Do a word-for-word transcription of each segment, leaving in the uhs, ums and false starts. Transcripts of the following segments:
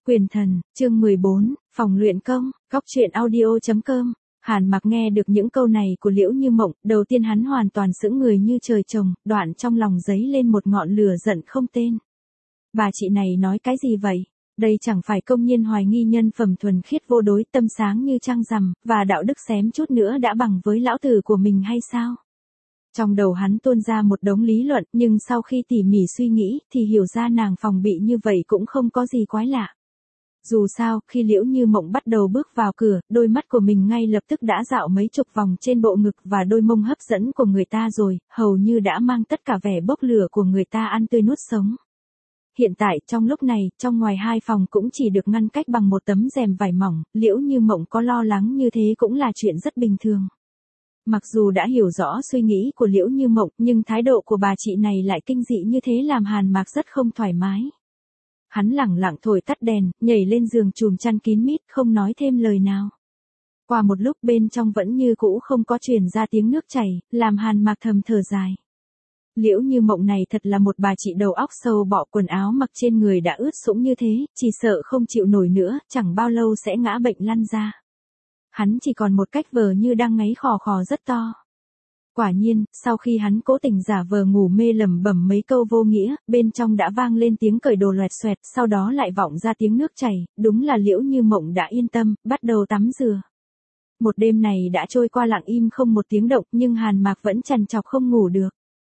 Quyền thần, chương mười bốn, phòng luyện công, góc truyện audio chấm com. Hàn Mặc nghe được những câu này của Liễu Như Mộng, đầu tiên hắn hoàn toàn sững người như trời trồng, đoạn trong lòng dấy lên một ngọn lửa giận không tên. Bà chị này nói cái gì vậy? Đây chẳng phải công nhiên hoài nghi nhân phẩm thuần khiết vô đối, tâm sáng như trăng rằm, và đạo đức xém chút nữa đã bằng với lão tử của mình hay sao? Trong đầu hắn tuôn ra một đống lý luận, nhưng sau khi tỉ mỉ suy nghĩ thì hiểu ra nàng phòng bị như vậy cũng không có gì quái lạ. Dù sao, khi Liễu Như Mộng bắt đầu bước vào cửa, đôi mắt của mình ngay lập tức đã dạo mấy chục vòng trên bộ ngực và đôi mông hấp dẫn của người ta rồi, hầu như đã mang tất cả vẻ bốc lửa của người ta ăn tươi nuốt sống. Hiện tại, trong lúc này, trong ngoài hai phòng cũng chỉ được ngăn cách bằng một tấm rèm vải mỏng, Liễu Như Mộng có lo lắng như thế cũng là chuyện rất bình thường. Mặc dù đã hiểu rõ suy nghĩ của Liễu Như Mộng, nhưng thái độ của bà chị này lại kinh dị như thế làm Hàn Mặc rất không thoải mái. Hắn lẳng lặng thổi tắt đèn, nhảy lên giường chùm chăn kín mít, không nói thêm lời nào. Qua một lúc bên trong vẫn như cũ không có truyền ra tiếng nước chảy, làm Hàn Mặc thầm thở dài. Liễu Như Mộng này thật là một bà chị đầu óc sâu bọ, quần áo mặc trên người đã ướt sũng như thế, chỉ sợ không chịu nổi nữa, chẳng bao lâu sẽ ngã bệnh lăn ra. Hắn chỉ còn một cách vờ như đang ngáy khò khò rất to. Quả nhiên, sau khi hắn cố tình giả vờ ngủ mê lẩm bẩm mấy câu vô nghĩa, bên trong đã vang lên tiếng cởi đồ loẹt xoẹt, sau đó lại vọng ra tiếng nước chảy, đúng là Liễu Như Mộng đã yên tâm, bắt đầu tắm rửa. Một đêm này đã trôi qua lặng im không một tiếng động, nhưng Hàn Mặc vẫn trằn trọc không ngủ được.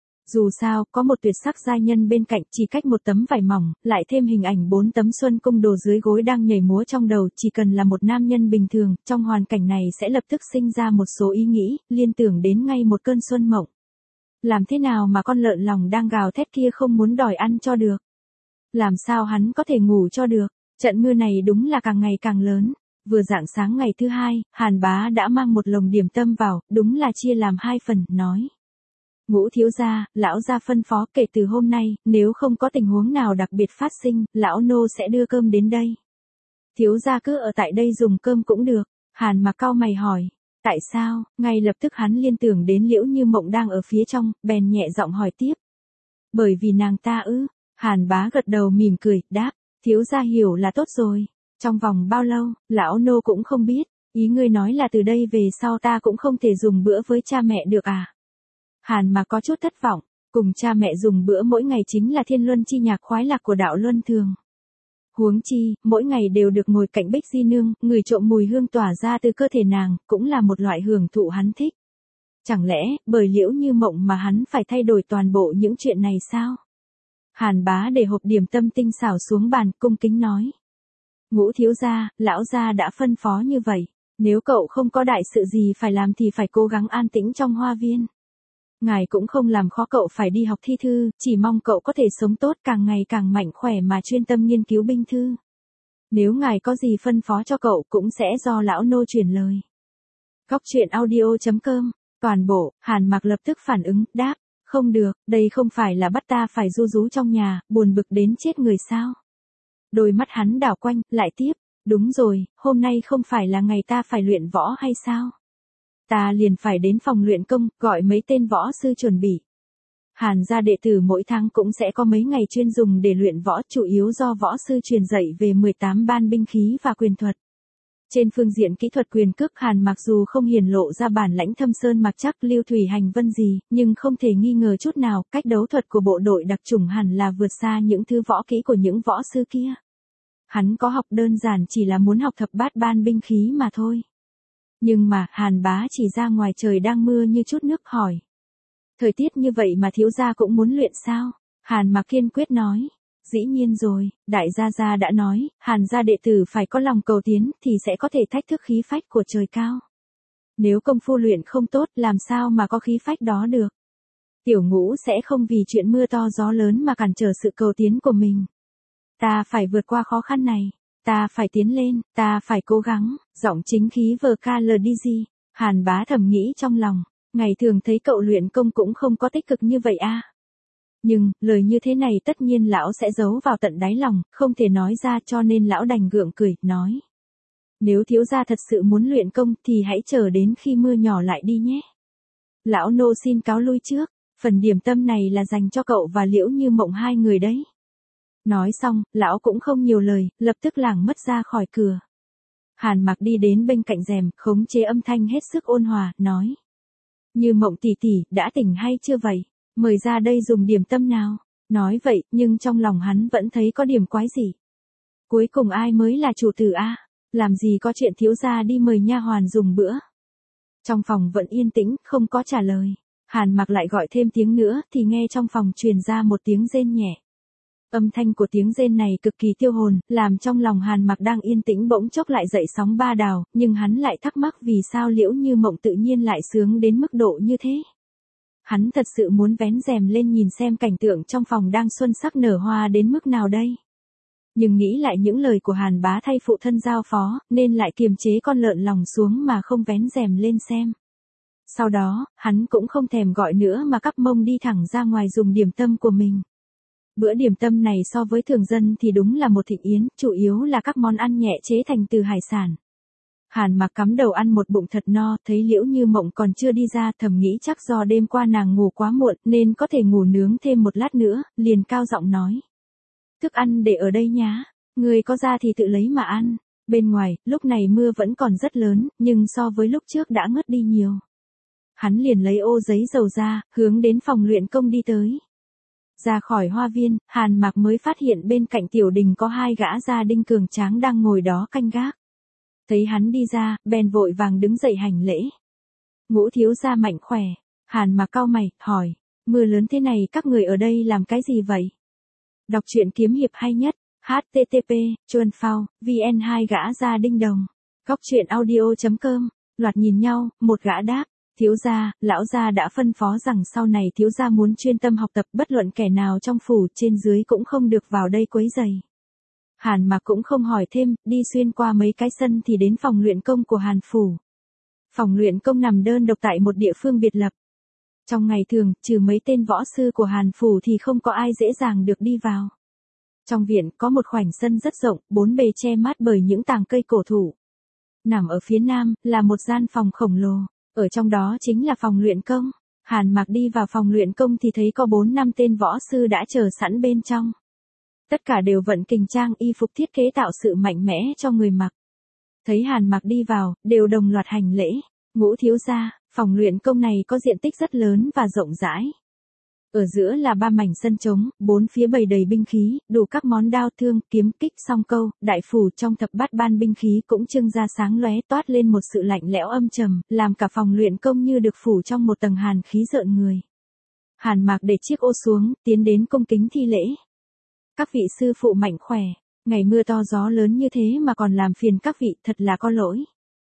Dù sao, có một tuyệt sắc giai nhân bên cạnh, chỉ cách một tấm vải mỏng, lại thêm hình ảnh bốn tấm xuân cung đồ dưới gối đang nhảy múa trong đầu, chỉ cần là một nam nhân bình thường, trong hoàn cảnh này sẽ lập tức sinh ra một số ý nghĩ, liên tưởng đến ngay một cơn xuân mộng. Làm thế nào mà con lợn lòng đang gào thét kia không muốn đòi ăn cho được? Làm sao hắn có thể ngủ cho được? Trận mưa này đúng là càng ngày càng lớn. Vừa rạng sáng ngày thứ hai, Hàn Bá đã mang một lồng điểm tâm vào, đúng là chia làm hai phần, nói. Ngũ thiếu gia, lão gia phân phó kể từ hôm nay, nếu không có tình huống nào đặc biệt phát sinh, lão nô sẽ đưa cơm đến đây. Thiếu gia cứ ở tại đây dùng cơm cũng được. Hàn Mặc cau mày hỏi. Tại sao? Ngay lập tức hắn liên tưởng đến Liễu Như Mộng đang ở phía trong, bèn nhẹ giọng hỏi tiếp. Bởi vì nàng ta ư? Hàn Bá gật đầu mỉm cười, đáp. Thiếu gia hiểu là tốt rồi. Trong vòng bao lâu, lão nô cũng không biết. Ý ngươi nói là từ đây về sau ta cũng không thể dùng bữa với cha mẹ được à? Hàn Mặc có chút thất vọng, cùng cha mẹ dùng bữa mỗi ngày chính là thiên luân chi nhạc khoái lạc của đạo luân thường. Huống chi, mỗi ngày đều được ngồi cạnh Bích Di Nương, ngửi trộm mùi hương tỏa ra từ cơ thể nàng, cũng là một loại hưởng thụ hắn thích. Chẳng lẽ, bởi Liễu Như Mộng mà hắn phải thay đổi toàn bộ những chuyện này sao? Hàn Bá để hộp điểm tâm tinh xảo xuống bàn, cung kính nói. Ngũ thiếu gia, lão gia đã phân phó như vậy, nếu cậu không có đại sự gì phải làm thì phải cố gắng an tĩnh trong hoa viên. Ngài cũng không làm khó cậu phải đi học thi thư, chỉ mong cậu có thể sống tốt, càng ngày càng mạnh khỏe mà chuyên tâm nghiên cứu binh thư. Nếu ngài có gì phân phó cho cậu cũng sẽ do lão nô truyền lời. Góc truyện audio chấm com, toàn bộ, Hàn Mặc lập tức phản ứng, đáp, không được, đây không phải là bắt ta phải ru rú trong nhà, buồn bực đến chết người sao. Đôi mắt hắn đảo quanh, lại tiếp, đúng rồi, hôm nay không phải là ngày ta phải luyện võ hay sao? Ta liền phải đến phòng luyện công, gọi mấy tên võ sư chuẩn bị. Hàn gia đệ tử mỗi tháng cũng sẽ có mấy ngày chuyên dùng để luyện võ, chủ yếu do võ sư truyền dạy về mười tám ban binh khí và quyền thuật. Trên phương diện kỹ thuật quyền cước, Hàn Mặc dù không hiển lộ ra bản lãnh thâm sơn mặc chắc lưu thủy hành vân gì, nhưng không thể nghi ngờ chút nào, cách đấu thuật của bộ đội đặc chủng hẳn là vượt xa những thứ võ kỹ của những võ sư kia. Hắn có học đơn giản chỉ là muốn học thập bát ban binh khí mà thôi. Nhưng mà, Hàn Bá chỉ ra ngoài trời đang mưa như chút nước hỏi. Thời tiết như vậy mà thiếu gia cũng muốn luyện sao? Hàn Mặc kiên quyết nói. Dĩ nhiên rồi, đại gia gia đã nói, Hàn gia đệ tử phải có lòng cầu tiến thì sẽ có thể thách thức khí phách của trời cao. Nếu công phu luyện không tốt làm sao mà có khí phách đó được? Tiểu Ngũ sẽ không vì chuyện mưa to gió lớn mà cản trở sự cầu tiến của mình. Ta phải vượt qua khó khăn này. Ta phải tiến lên, ta phải cố gắng, giọng chính khí vờ ca lờ đi gì. Hàn Bá thầm nghĩ trong lòng, ngày thường thấy cậu luyện công cũng không có tích cực như vậy a. Nhưng, lời như thế này tất nhiên lão sẽ giấu vào tận đáy lòng, không thể nói ra cho nên lão đành gượng cười, nói. Nếu thiếu gia thật sự muốn luyện công thì hãy chờ đến khi mưa nhỏ lại đi nhé. Lão nô xin cáo lui trước, phần điểm tâm này là dành cho cậu và Liễu Như Mộng hai người đấy. Nói xong, lão cũng không nhiều lời, lập tức lảng mất ra khỏi cửa. Hàn Mặc đi đến bên cạnh rèm, khống chế âm thanh hết sức ôn hòa, nói. Như Mộng tỷ tỷ, đã tỉnh hay chưa vậy? Mời ra đây dùng điểm tâm nào. Nói vậy, nhưng trong lòng hắn vẫn thấy có điểm quái gì. Cuối cùng ai mới là chủ tử a? Làm gì có chuyện thiếu gia đi mời nha hoàn dùng bữa. Trong phòng vẫn yên tĩnh, không có trả lời. Hàn Mặc lại gọi thêm tiếng nữa, thì nghe trong phòng truyền ra một tiếng rên nhẹ. Âm thanh của tiếng rên này cực kỳ tiêu hồn, làm trong lòng Hàn Mặc đang yên tĩnh bỗng chốc lại dậy sóng ba đào, nhưng hắn lại thắc mắc vì sao Liễu Như Mộng tự nhiên lại sướng đến mức độ như thế. Hắn thật sự muốn vén rèm lên nhìn xem cảnh tượng trong phòng đang xuân sắc nở hoa đến mức nào đây. Nhưng nghĩ lại những lời của Hàn bá thay phụ thân giao phó, nên lại kiềm chế con lợn lòng xuống mà không vén rèm lên xem. Sau đó, hắn cũng không thèm gọi nữa mà cắp mông đi thẳng ra ngoài dùng điểm tâm của mình. Bữa điểm tâm này so với thường dân thì đúng là một thịnh yến, chủ yếu là các món ăn nhẹ chế thành từ hải sản. Hàn Mặc cắm đầu ăn một bụng thật no, thấy Liễu Như Mộng còn chưa đi ra, thầm nghĩ chắc do đêm qua nàng ngủ quá muộn nên có thể ngủ nướng thêm một lát nữa, liền cao giọng nói. Thức ăn để ở đây nhá, người có ra thì tự lấy mà ăn. Bên ngoài, lúc này mưa vẫn còn rất lớn, nhưng so với lúc trước đã ngớt đi nhiều. Hắn liền lấy ô giấy dầu ra, hướng đến phòng luyện công đi tới. Ra khỏi hoa viên, Hàn Mặc mới phát hiện bên cạnh tiểu đình có hai gã gia đinh cường tráng đang ngồi đó canh gác. Thấy hắn đi ra, bèn vội vàng đứng dậy hành lễ. Ngũ thiếu gia mạnh khỏe. Hàn Mặc cau mày, hỏi, mưa lớn thế này các người ở đây làm cái gì vậy? Đọc truyện kiếm hiệp hay nhất, H T T P, chuan phao, V N hai gã gia đinh đồng. Góc truyện audio chấm com, loạt nhìn nhau, một gã đáp. Thiếu gia, lão gia đã phân phó rằng sau này thiếu gia muốn chuyên tâm học tập, bất luận kẻ nào trong phủ trên dưới cũng không được vào đây quấy rầy. Hàn Mặc cũng không hỏi thêm, đi xuyên qua mấy cái sân thì đến phòng luyện công của Hàn phủ. Phòng luyện công nằm đơn độc tại một địa phương biệt lập. Trong ngày thường, trừ mấy tên võ sư của Hàn phủ thì không có ai dễ dàng được đi vào. Trong viện có một khoảnh sân rất rộng, bốn bề che mát bởi những tàng cây cổ thụ. Nằm ở phía nam là một gian phòng khổng lồ. Ở trong đó chính là phòng luyện công. Hàn Mặc đi vào phòng luyện công thì thấy có bốn năm tên võ sư đã chờ sẵn bên trong. Tất cả đều vận kình trang y phục thiết kế tạo sự mạnh mẽ cho người mặc. Thấy Hàn Mặc đi vào, đều đồng loạt hành lễ. Ngũ thiếu gia, phòng luyện công này có diện tích rất lớn và rộng rãi. Ở giữa là ba mảnh sân trống, bốn phía bày đầy binh khí, đủ các món đao thương, kiếm, kích, song câu, đại phủ trong thập bát ban binh khí cũng trưng ra sáng lóe toát lên một sự lạnh lẽo âm trầm, làm cả phòng luyện công như được phủ trong một tầng hàn khí rợn người. Hàn Mặc để chiếc ô xuống, tiến đến cung kính thi lễ. Các vị sư phụ mạnh khỏe, ngày mưa to gió lớn như thế mà còn làm phiền các vị, thật là có lỗi.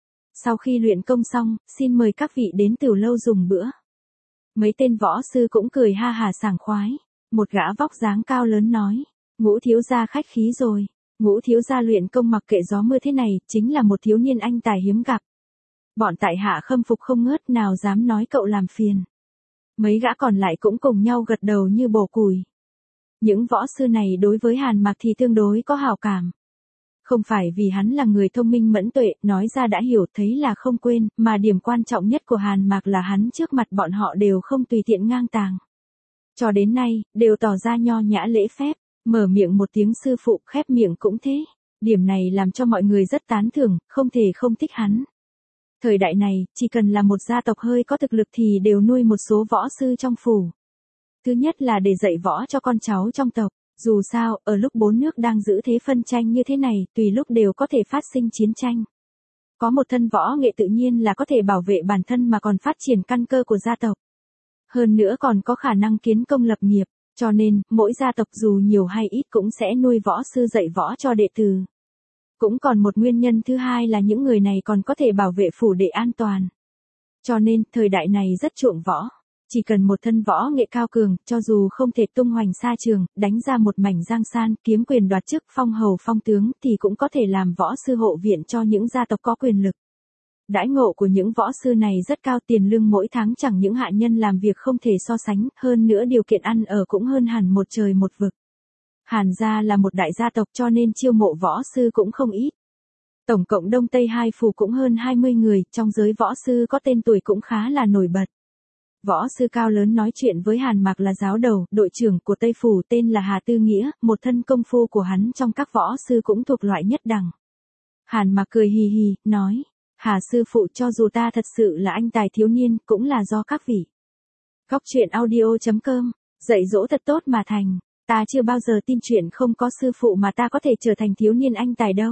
Sau khi luyện công xong, xin mời các vị đến Tửu lâu dùng bữa. Mấy tên võ sư cũng cười ha hà sảng khoái. Một gã vóc dáng cao lớn nói, Ngũ thiếu gia khách khí rồi. Ngũ thiếu gia luyện công mặc kệ gió mưa thế này, chính là một thiếu niên anh tài hiếm gặp. Bọn tại hạ khâm phục không ngớt, nào dám nói cậu làm phiền. Mấy gã còn lại cũng cùng nhau gật đầu như bổ củi. Những võ sư này đối với Hàn Mặc thì tương đối có hảo cảm. Không phải vì hắn là người thông minh mẫn tuệ, nói ra đã hiểu, thấy là không quên, mà điểm quan trọng nhất của Hàn Mặc là hắn trước mặt bọn họ đều không tùy tiện ngang tàng. Cho đến nay, đều tỏ ra nho nhã lễ phép, mở miệng một tiếng sư phụ, khép miệng cũng thế. Điểm này làm cho mọi người rất tán thưởng, không thể không thích hắn. Thời đại này, chỉ cần là một gia tộc hơi có thực lực thì đều nuôi một số võ sư trong phủ. Thứ nhất là để dạy võ cho con cháu trong tộc. Dù sao, ở lúc bốn nước đang giữ thế phân tranh như thế này, tùy lúc đều có thể phát sinh chiến tranh. Có một thân võ nghệ tự nhiên là có thể bảo vệ bản thân mà còn phát triển căn cơ của gia tộc. Hơn nữa còn có khả năng kiến công lập nghiệp, cho nên, mỗi gia tộc dù nhiều hay ít cũng sẽ nuôi võ sư dạy võ cho đệ tử. Cũng còn một nguyên nhân thứ hai là những người này còn có thể bảo vệ phủ đệ an toàn. Cho nên, thời đại này rất chuộng võ. Chỉ cần một thân võ nghệ cao cường, cho dù không thể tung hoành xa trường, đánh ra một mảnh giang san, kiếm quyền đoạt chức, phong hầu phong tướng, thì cũng có thể làm võ sư hộ viện cho những gia tộc có quyền lực. Đãi ngộ của những võ sư này rất cao, tiền lương mỗi tháng chẳng những hạ nhân làm việc không thể so sánh, hơn nữa điều kiện ăn ở cũng hơn hẳn một trời một vực. Hàn gia là một đại gia tộc cho nên chiêu mộ võ sư cũng không ít. Tổng cộng Đông Tây hai phủ cũng hơn hai mươi người, trong giới võ sư có tên tuổi cũng khá là nổi bật. Võ sư cao lớn nói chuyện với Hàn Mặc là giáo đầu, đội trưởng của Tây Phủ tên là Hà Tư Nghĩa, một thân công phu của hắn trong các võ sư cũng thuộc loại nhất đẳng. Hàn Mặc cười hì hì, nói, Hà sư phụ cho dù ta thật sự là anh tài thiếu niên, cũng là do các vị. Góc truyện audio chấm com, dạy dỗ thật tốt mà thành, ta chưa bao giờ tin chuyện không có sư phụ mà ta có thể trở thành thiếu niên anh tài đâu.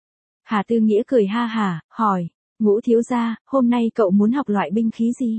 Hà Tư Nghĩa cười ha hả, hỏi, Ngũ thiếu gia, hôm nay cậu muốn học loại binh khí gì?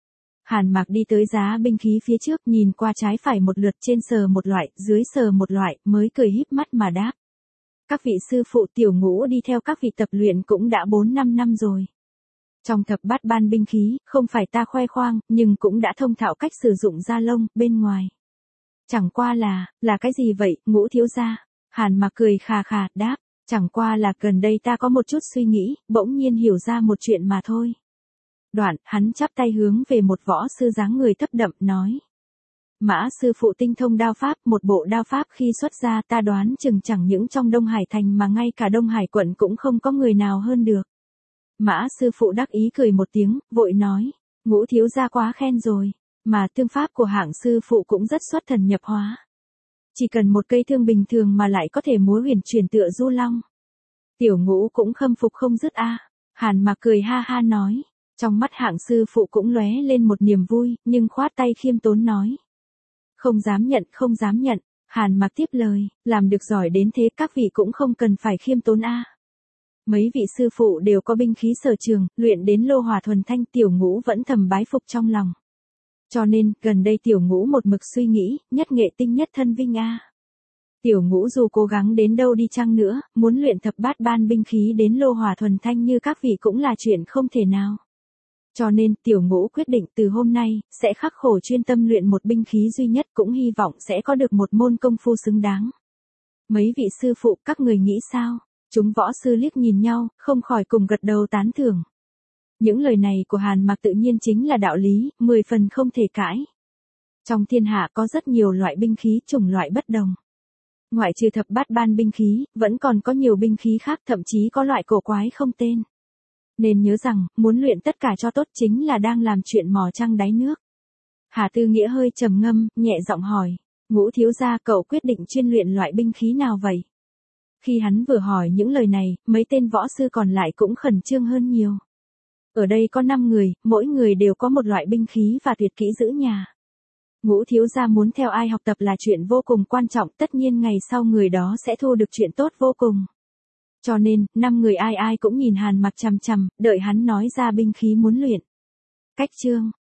Hàn Mặc đi tới giá binh khí phía trước, nhìn qua trái phải một lượt, trên sờ một loại, dưới sờ một loại, mới cười híp mắt mà đáp. Các vị sư phụ, tiểu Ngũ đi theo các vị tập luyện cũng đã bốn năm năm rồi. Trong thập bát ban binh khí, không phải ta khoe khoang, nhưng cũng đã thông thạo cách sử dụng da lông, bên ngoài. Chẳng qua là, là cái gì vậy, Ngũ thiếu gia? Hàn Mặc cười khà khà, đáp, chẳng qua là gần đây ta có một chút suy nghĩ, bỗng nhiên hiểu ra một chuyện mà thôi. Đoạn, hắn chắp tay hướng về một võ sư dáng người thấp đậm, nói. Mã sư phụ tinh thông đao pháp, một bộ đao pháp khi xuất ra ta đoán chừng chẳng những trong Đông Hải thành mà ngay cả Đông Hải quận cũng không có người nào hơn được. Mã sư phụ đắc ý cười một tiếng, vội nói, Ngũ thiếu gia quá khen rồi, mà thương pháp của hạng sư phụ cũng rất xuất thần nhập hóa. Chỉ cần một cây thương bình thường mà lại có thể múa huyền chuyển tựa du long. Tiểu Ngũ cũng khâm phục không dứt a. Hàn Mặc cười ha ha nói, trong mắt hạng sư phụ cũng lóe lên một niềm vui, nhưng khoát tay khiêm tốn nói. Không dám nhận, không dám nhận. Hàn Mặc tiếp lời, làm được giỏi đến thế các vị cũng không cần phải khiêm tốn a. Mấy vị sư phụ đều có binh khí sở trường, luyện đến lô hỏa thuần thanh, Tiểu Ngũ vẫn thầm bái phục trong lòng. Cho nên, gần đây Tiểu Ngũ một mực suy nghĩ, nhất nghệ tinh nhất thân vinh a. Tiểu Ngũ dù cố gắng đến đâu đi chăng nữa, muốn luyện thập bát ban binh khí đến lô hỏa thuần thanh như các vị cũng là chuyện không thể nào. Cho nên, Tiểu Ngũ quyết định từ hôm nay, sẽ khắc khổ chuyên tâm luyện một binh khí duy nhất, cũng hy vọng sẽ có được một môn công phu xứng đáng. Mấy vị sư phụ, các người nghĩ sao? Chúng võ sư liếc nhìn nhau, không khỏi cùng gật đầu tán thưởng. Những lời này của Hàn Mặc tự nhiên chính là đạo lý, mười phần không thể cãi. Trong thiên hạ có rất nhiều loại binh khí chủng loại bất đồng. Ngoại trừ thập bát ban binh khí, vẫn còn có nhiều binh khí khác, thậm chí có loại cổ quái không tên. Nên nhớ rằng, muốn luyện tất cả cho tốt chính là đang làm chuyện mò trăng đáy nước. Hà Tư Nghĩa hơi trầm ngâm, nhẹ giọng hỏi, Ngũ thiếu gia, cậu quyết định chuyên luyện loại binh khí nào vậy? Khi hắn vừa hỏi những lời này, mấy tên võ sư còn lại cũng khẩn trương hơn nhiều. Ở đây có năm người, mỗi người đều có một loại binh khí và tuyệt kỹ giữ nhà. Ngũ thiếu gia muốn theo ai học tập là chuyện vô cùng quan trọng, tất nhiên ngày sau người đó sẽ thu được chuyện tốt vô cùng. Cho nên, năm người ai ai cũng nhìn Hàn Mặc chằm chằm, đợi hắn nói ra binh khí muốn luyện. Cách chương